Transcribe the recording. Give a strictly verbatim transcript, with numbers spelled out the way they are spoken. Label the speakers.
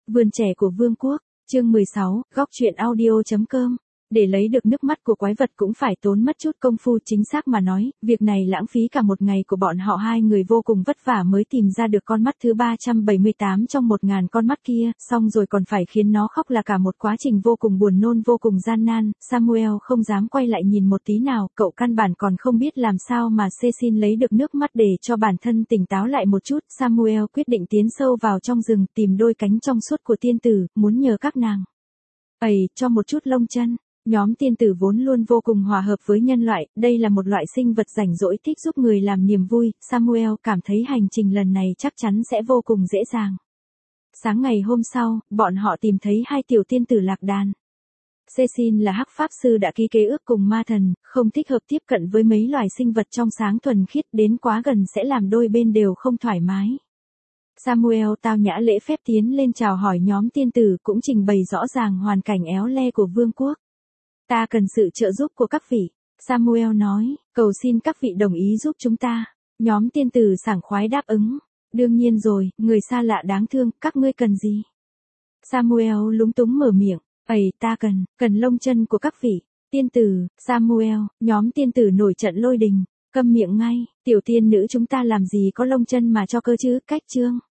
Speaker 1: Vườn trẻ của Vương quốc, chương mười sáu, góc truyện audio chấm com. Để lấy được nước mắt của quái vật cũng phải tốn mất chút công phu, chính xác mà nói, việc này lãng phí cả một ngày của bọn họ, hai người vô cùng vất vả mới tìm ra được con mắt thứ ba trăm bảy mươi tám trong một ngàn con mắt kia, xong rồi còn phải khiến nó khóc là cả một quá trình vô cùng buồn nôn, vô cùng gian nan. Samuel không dám quay lại nhìn một tí nào, cậu căn bản còn không biết làm sao mà Cecil lấy được nước mắt để cho bản thân tỉnh táo lại một chút. Samuel quyết định tiến sâu vào trong rừng tìm đôi cánh trong suốt của tiên tử, muốn nhờ các nàng ầy cho một chút lông chân. Nhóm tiên tử vốn luôn vô cùng hòa hợp với nhân loại, đây là một loại sinh vật rảnh rỗi thích giúp người làm niềm vui. Samuel cảm thấy hành trình lần này chắc chắn sẽ vô cùng dễ dàng. Sáng ngày hôm sau, bọn họ tìm thấy hai tiểu tiên tử lạc đàn. Cecil là hắc pháp sư đã ký kế ước cùng ma thần, không thích hợp tiếp cận với mấy loài sinh vật trong sáng thuần khiết, đến quá gần sẽ làm đôi bên đều không thoải mái. Samuel tao nhã lễ phép tiến lên chào hỏi nhóm tiên tử, cũng trình bày rõ ràng hoàn cảnh éo le của vương quốc. Ta cần sự trợ giúp của các vị, Samuel nói, cầu xin các vị đồng ý giúp chúng ta. Nhóm tiên tử sảng khoái đáp ứng. Đương nhiên rồi, người xa lạ đáng thương, các ngươi cần gì? Samuel lúng túng mở miệng, ầy ta cần, cần lông chân của các vị. Tiên tử, Samuel, nhóm tiên tử nổi trận lôi đình, câm miệng ngay, tiểu tiên nữ chúng ta làm gì có lông chân mà cho cơ chứ, cách chương.